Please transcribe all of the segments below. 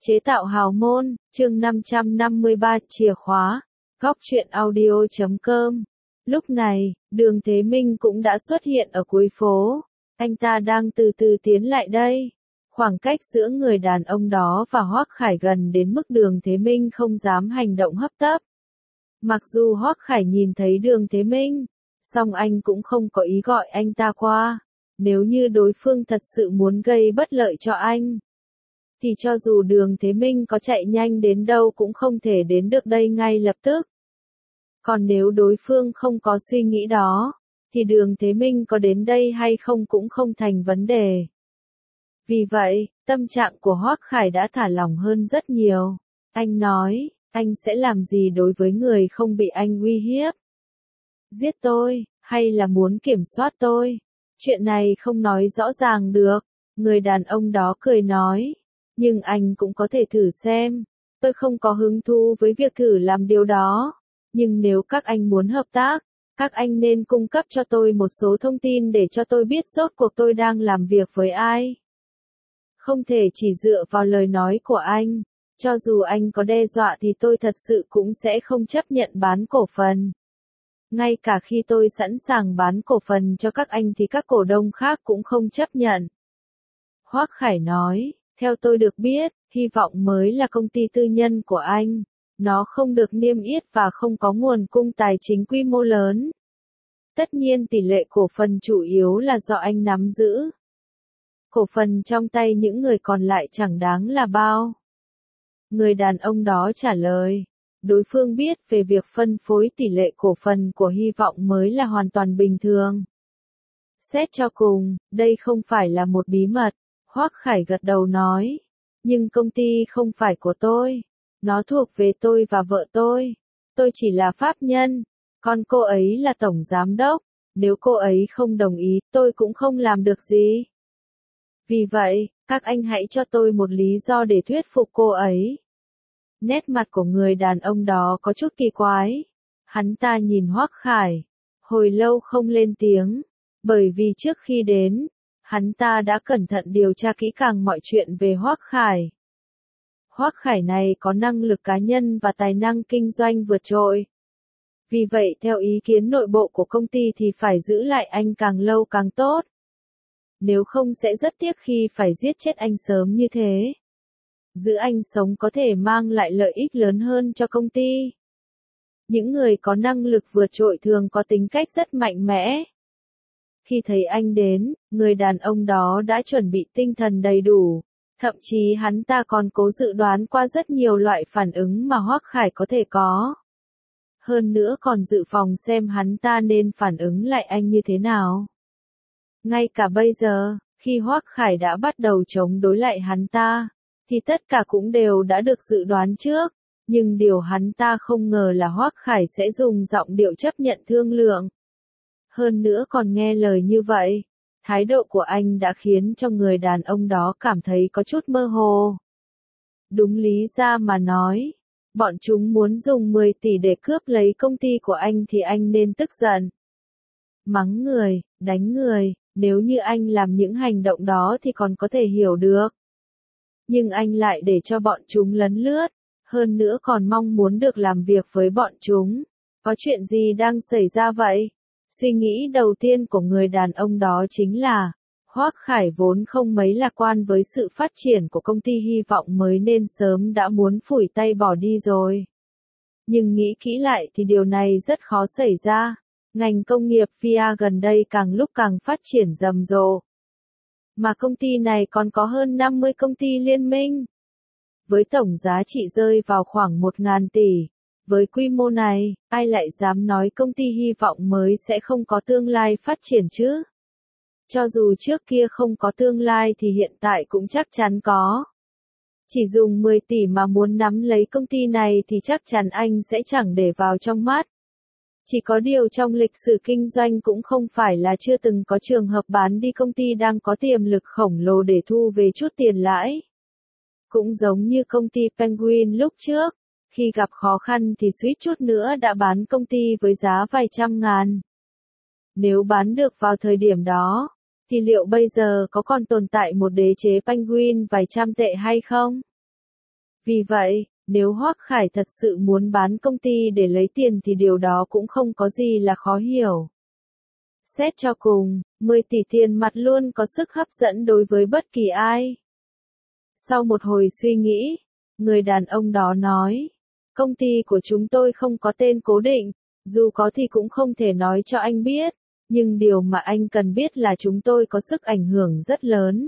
Chế tạo hào môn, chương 553, chìa khóa, góc truyện audio.com. Lúc này, Đường Thế Minh cũng đã xuất hiện ở cuối phố. Anh ta đang từ từ tiến lại đây. Khoảng cách giữa người đàn ông đó và Hoắc Khải gần đến mức Đường Thế Minh không dám hành động hấp tấp. Mặc dù Hoắc Khải nhìn thấy Đường Thế Minh, song anh cũng không có ý gọi anh ta qua. Nếu như đối phương thật sự muốn gây bất lợi cho anh, thì cho dù Đường Thế Minh có chạy nhanh đến đâu cũng không thể đến được đây ngay lập tức. Còn nếu đối phương không có suy nghĩ đó, thì Đường Thế Minh có đến đây hay không cũng không thành vấn đề. Vì vậy, tâm trạng của Hoắc Khải đã thả lỏng hơn rất nhiều. Anh nói, anh sẽ làm gì đối với người không bị anh uy hiếp? Giết tôi, hay là muốn kiểm soát tôi? Chuyện này không nói rõ ràng được. Người đàn ông đó cười nói, nhưng anh cũng có thể thử xem. Tôi không có hứng thú với việc thử làm điều đó. Nhưng nếu các anh muốn hợp tác, các anh nên cung cấp cho tôi một số thông tin để cho tôi biết rốt cuộc tôi đang làm việc với ai. Không thể chỉ dựa vào lời nói của anh. Cho dù anh có đe dọa thì tôi thật sự cũng sẽ không chấp nhận bán cổ phần. Ngay cả khi tôi sẵn sàng bán cổ phần cho các anh thì các cổ đông khác cũng không chấp nhận. Hoắc Khải nói, theo tôi được biết, Hy vọng mới là công ty tư nhân của anh. Nó không được niêm yết và không có nguồn cung tài chính quy mô lớn. Tất nhiên tỷ lệ cổ phần chủ yếu là do anh nắm giữ. Cổ phần trong tay những người còn lại chẳng đáng là bao. Người đàn ông đó trả lời. Đối phương biết về việc phân phối tỷ lệ cổ phần của Hy vọng mới là hoàn toàn bình thường. Xét cho cùng, đây không phải là một bí mật. Hoắc Khải gật đầu nói. Nhưng công ty không phải của tôi. Nó thuộc về tôi và vợ tôi. Tôi chỉ là pháp nhân. Còn cô ấy là tổng giám đốc. Nếu cô ấy không đồng ý, tôi cũng không làm được gì. Vì vậy, các anh hãy cho tôi một lý do để thuyết phục cô ấy. Nét mặt của người đàn ông đó có chút kỳ quái. Hắn ta nhìn Hoắc Khải. Hồi lâu không lên tiếng. Bởi vì trước khi đến, hắn ta đã cẩn thận điều tra kỹ càng mọi chuyện về Hoắc Khải. Hoắc Khải này có năng lực cá nhân và tài năng kinh doanh vượt trội. Vì vậy theo ý kiến nội bộ của công ty thì phải giữ lại anh càng lâu càng tốt. Nếu không sẽ rất tiếc khi phải giết chết anh sớm như thế. Giữ anh sống có thể mang lại lợi ích lớn hơn cho công ty. Những người có năng lực vượt trội thường có tính cách rất mạnh mẽ. Khi thấy anh đến, người đàn ông đó đã chuẩn bị tinh thần đầy đủ. Thậm chí hắn ta còn cố dự đoán qua rất nhiều loại phản ứng mà Hoắc Khải có thể có. Hơn nữa còn dự phòng xem hắn ta nên phản ứng lại anh như thế nào. Ngay cả bây giờ, khi Hoắc Khải đã bắt đầu chống đối lại hắn ta, thì tất cả cũng đều đã được dự đoán trước. Nhưng điều hắn ta không ngờ là Hoắc Khải sẽ dùng giọng điệu chấp nhận thương lượng. Hơn nữa còn nghe lời như vậy. Thái độ của anh đã khiến cho người đàn ông đó cảm thấy có chút mơ hồ. Đúng lý ra mà nói, bọn chúng muốn dùng 10 tỷ để cướp lấy công ty của anh thì anh nên tức giận. Mắng người, đánh người, nếu như anh làm những hành động đó thì còn có thể hiểu được. Nhưng anh lại để cho bọn chúng lấn lướt, hơn nữa còn mong muốn được làm việc với bọn chúng. Có chuyện gì đang xảy ra vậy? Suy nghĩ đầu tiên của người đàn ông đó chính là, Hoắc Khải vốn không mấy lạc quan với sự phát triển của công ty Hy vọng mới nên sớm đã muốn phủi tay bỏ đi rồi. Nhưng nghĩ kỹ lại thì điều này rất khó xảy ra. Ngành công nghiệp VR gần đây càng lúc càng phát triển rầm rộ. Mà công ty này còn có hơn 50 công ty liên minh. Với tổng giá trị rơi vào khoảng 1.000 tỷ. Với quy mô này, ai lại dám nói công ty Hy vọng mới sẽ không có tương lai phát triển chứ? Cho dù trước kia không có tương lai thì hiện tại cũng chắc chắn có. Chỉ dùng 10 tỷ mà muốn nắm lấy công ty này thì chắc chắn anh sẽ chẳng để vào trong mắt. Chỉ có điều trong lịch sử kinh doanh cũng không phải là chưa từng có trường hợp bán đi công ty đang có tiềm lực khổng lồ để thu về chút tiền lãi. Cũng giống như công ty Penguin lúc trước. Khi gặp khó khăn thì suýt chút nữa đã bán công ty với giá vài trăm ngàn. Nếu bán được vào thời điểm đó, thì liệu bây giờ có còn tồn tại một đế chế Penguin vài trăm tệ hay không? Vì vậy, nếu Hoắc Khải thật sự muốn bán công ty để lấy tiền thì điều đó cũng không có gì là khó hiểu. Xét cho cùng, 10 tỷ tiền mặt luôn có sức hấp dẫn đối với bất kỳ ai. Sau một hồi suy nghĩ, người đàn ông đó nói, công ty của chúng tôi không có tên cố định, dù có thì cũng không thể nói cho anh biết, nhưng điều mà anh cần biết là chúng tôi có sức ảnh hưởng rất lớn.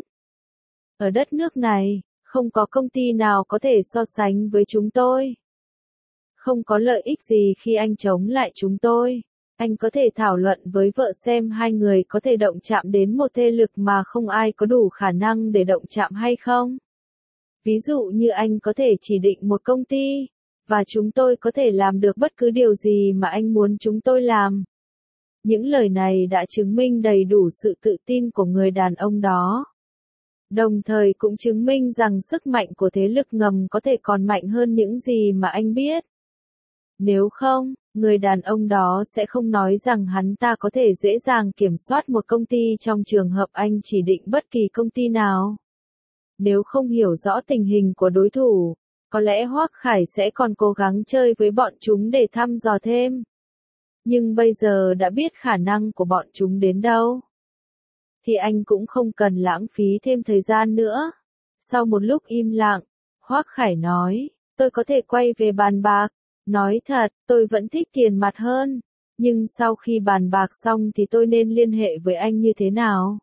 Ở đất nước này, không có công ty nào có thể so sánh với chúng tôi. Không có lợi ích gì khi anh chống lại chúng tôi. Anh có thể thảo luận với vợ xem hai người có thể động chạm đến một thế lực mà không ai có đủ khả năng để động chạm hay không. Ví dụ như anh có thể chỉ định một công ty, và chúng tôi có thể làm được bất cứ điều gì mà anh muốn chúng tôi làm. Những lời này đã chứng minh đầy đủ sự tự tin của người đàn ông đó. Đồng thời cũng chứng minh rằng sức mạnh của thế lực ngầm có thể còn mạnh hơn những gì mà anh biết. Nếu không, người đàn ông đó sẽ không nói rằng hắn ta có thể dễ dàng kiểm soát một công ty trong trường hợp anh chỉ định bất kỳ công ty nào. Nếu không hiểu rõ tình hình của đối thủ, có lẽ Hoắc Khải sẽ còn cố gắng chơi với bọn chúng để thăm dò thêm. Nhưng bây giờ đã biết khả năng của bọn chúng đến đâu, thì anh cũng không cần lãng phí thêm thời gian nữa. Sau một lúc im lặng, Hoắc Khải nói, tôi có thể quay về bàn bạc. Nói thật, tôi vẫn thích tiền mặt hơn, nhưng sau khi bàn bạc xong thì tôi nên liên hệ với anh như thế nào?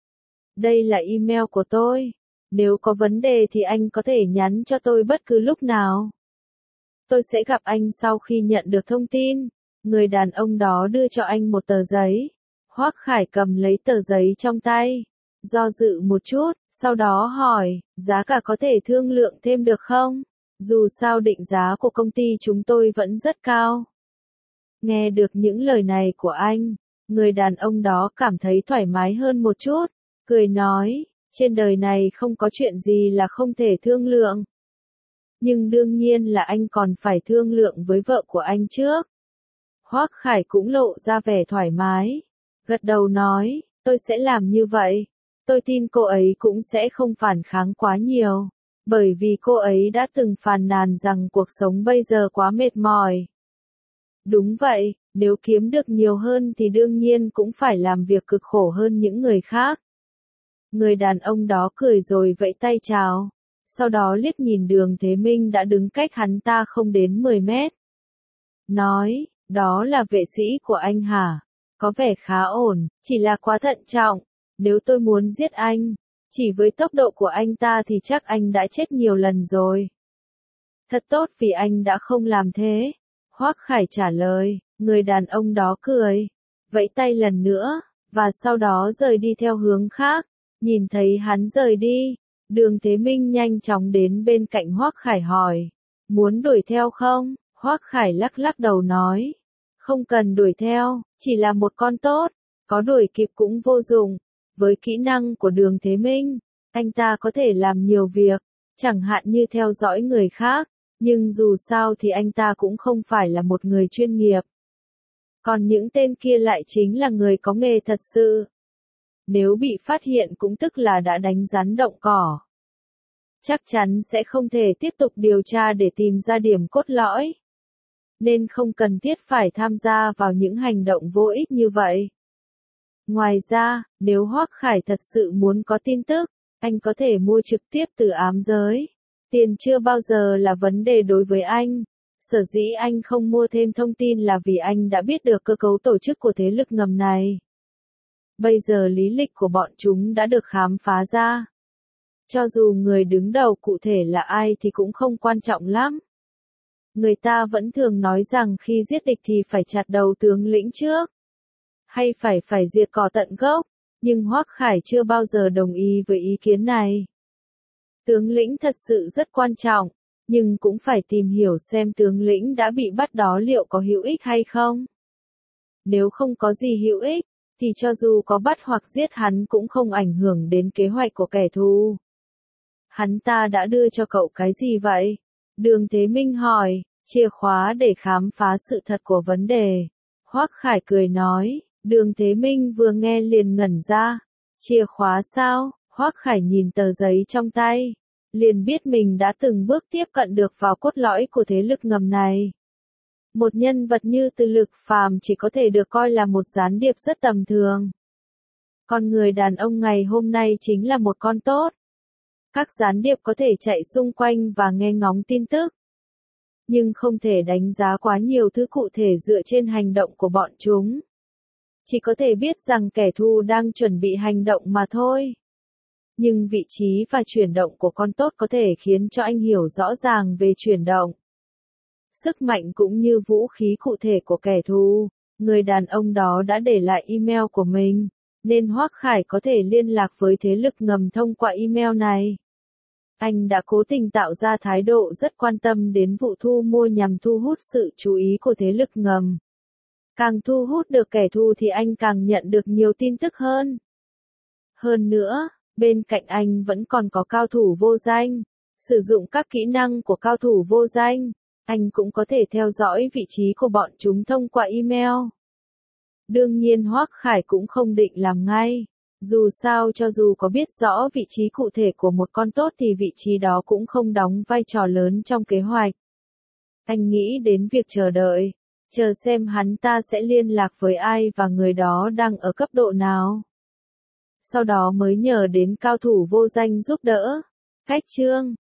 Đây là email của tôi. Nếu có vấn đề thì anh có thể nhắn cho tôi bất cứ lúc nào. Tôi sẽ gặp anh sau khi nhận được thông tin. Người đàn ông đó đưa cho anh một tờ giấy. Hoắc Khải cầm lấy tờ giấy trong tay, do dự một chút, sau đó hỏi, giá cả có thể thương lượng thêm được không? Dù sao định giá của công ty chúng tôi vẫn rất cao. Nghe được những lời này của anh, người đàn ông đó cảm thấy thoải mái hơn một chút, cười nói, trên đời này không có chuyện gì là không thể thương lượng. Nhưng đương nhiên là anh còn phải thương lượng với vợ của anh trước. Hoắc Khải cũng lộ ra vẻ thoải mái, gật đầu nói, tôi sẽ làm như vậy. Tôi tin cô ấy cũng sẽ không phản kháng quá nhiều. Bởi vì cô ấy đã từng phàn nàn rằng cuộc sống bây giờ quá mệt mỏi. Đúng vậy, nếu kiếm được nhiều hơn thì đương nhiên cũng phải làm việc cực khổ hơn những người khác. Người đàn ông đó cười rồi vẫy tay chào. Sau đó liếc nhìn Đường Thế Minh đã đứng cách hắn ta không đến 10 mét. Nói, đó là vệ sĩ của anh hả? Có vẻ khá ổn, chỉ là quá thận trọng. Nếu tôi muốn giết anh, chỉ với tốc độ của anh ta thì chắc anh đã chết nhiều lần rồi. Thật tốt vì anh đã không làm thế. Hoắc Khải trả lời, người đàn ông đó cười, vẫy tay lần nữa, và sau đó rời đi theo hướng khác. Nhìn thấy hắn rời đi, Đường Thế Minh nhanh chóng đến bên cạnh Hoắc Khải hỏi, muốn đuổi theo không? Hoắc Khải lắc lắc đầu nói, không cần đuổi theo, chỉ là một con tốt, có đuổi kịp cũng vô dụng. Với kỹ năng của Đường Thế Minh, anh ta có thể làm nhiều việc, chẳng hạn như theo dõi người khác, nhưng dù sao thì anh ta cũng không phải là một người chuyên nghiệp. Còn những tên kia lại chính là người có nghề thật sự. Nếu bị phát hiện cũng tức là đã đánh rắn động cỏ. Chắc chắn sẽ không thể tiếp tục điều tra để tìm ra điểm cốt lõi. Nên không cần thiết phải tham gia vào những hành động vô ích như vậy. Ngoài ra, nếu Hoắc Khải thật sự muốn có tin tức, anh có thể mua trực tiếp từ ám giới. Tiền chưa bao giờ là vấn đề đối với anh. Sở dĩ anh không mua thêm thông tin là vì anh đã biết được cơ cấu tổ chức của thế lực ngầm này. Bây giờ lý lịch của bọn chúng đã được khám phá ra. Cho dù người đứng đầu cụ thể là ai thì cũng không quan trọng lắm. Người ta vẫn thường nói rằng khi giết địch thì phải chặt đầu tướng lĩnh trước. Hay phải diệt cỏ tận gốc, nhưng Hoắc Khải chưa bao giờ đồng ý với ý kiến này. Tướng lĩnh thật sự rất quan trọng, nhưng cũng phải tìm hiểu xem tướng lĩnh đã bị bắt đó liệu có hữu ích hay không. Nếu không có gì hữu ích, thì cho dù có bắt hoặc giết hắn cũng không ảnh hưởng đến kế hoạch của kẻ thù. Hắn ta đã đưa cho cậu cái gì vậy? Đường Thế Minh hỏi, chìa khóa để khám phá sự thật của vấn đề. Hoắc Khải cười nói, Đường Thế Minh vừa nghe liền ngẩn ra. Chìa khóa sao? Hoắc Khải nhìn tờ giấy trong tay. liền biết mình đã từng bước tiếp cận được vào cốt lõi của thế lực ngầm này. Một nhân vật như Từ Lực Phàm chỉ có thể được coi là một gián điệp rất tầm thường. Con người đàn ông ngày hôm nay chính là một con tốt. Các gián điệp có thể chạy xung quanh và nghe ngóng tin tức, nhưng không thể đánh giá quá nhiều thứ cụ thể dựa trên hành động của bọn chúng. Chỉ có thể biết rằng kẻ thù đang chuẩn bị hành động mà thôi. Nhưng vị trí và chuyển động của con tốt có thể khiến cho anh hiểu rõ ràng về chuyển động, sức mạnh cũng như vũ khí cụ thể của kẻ thù. Người đàn ông đó đã để lại email của mình, nên Hoắc Khải có thể liên lạc với thế lực ngầm thông qua email này. Anh đã cố tình tạo ra thái độ rất quan tâm đến vụ thu mua nhằm thu hút sự chú ý của thế lực ngầm. Càng thu hút được kẻ thù thì anh càng nhận được nhiều tin tức hơn. Hơn nữa, bên cạnh anh vẫn còn có cao thủ vô danh. Sử dụng các kỹ năng của cao thủ vô danh, anh cũng có thể theo dõi vị trí của bọn chúng thông qua email. Đương nhiên Hoắc Khải cũng không định làm ngay. Dù sao cho dù có biết rõ vị trí cụ thể của một con tốt thì vị trí đó cũng không đóng vai trò lớn trong kế hoạch. Anh nghĩ đến việc chờ đợi, chờ xem hắn ta sẽ liên lạc với ai và người đó đang ở cấp độ nào. Sau đó mới nhờ đến cao thủ vô danh giúp đỡ. Khách chương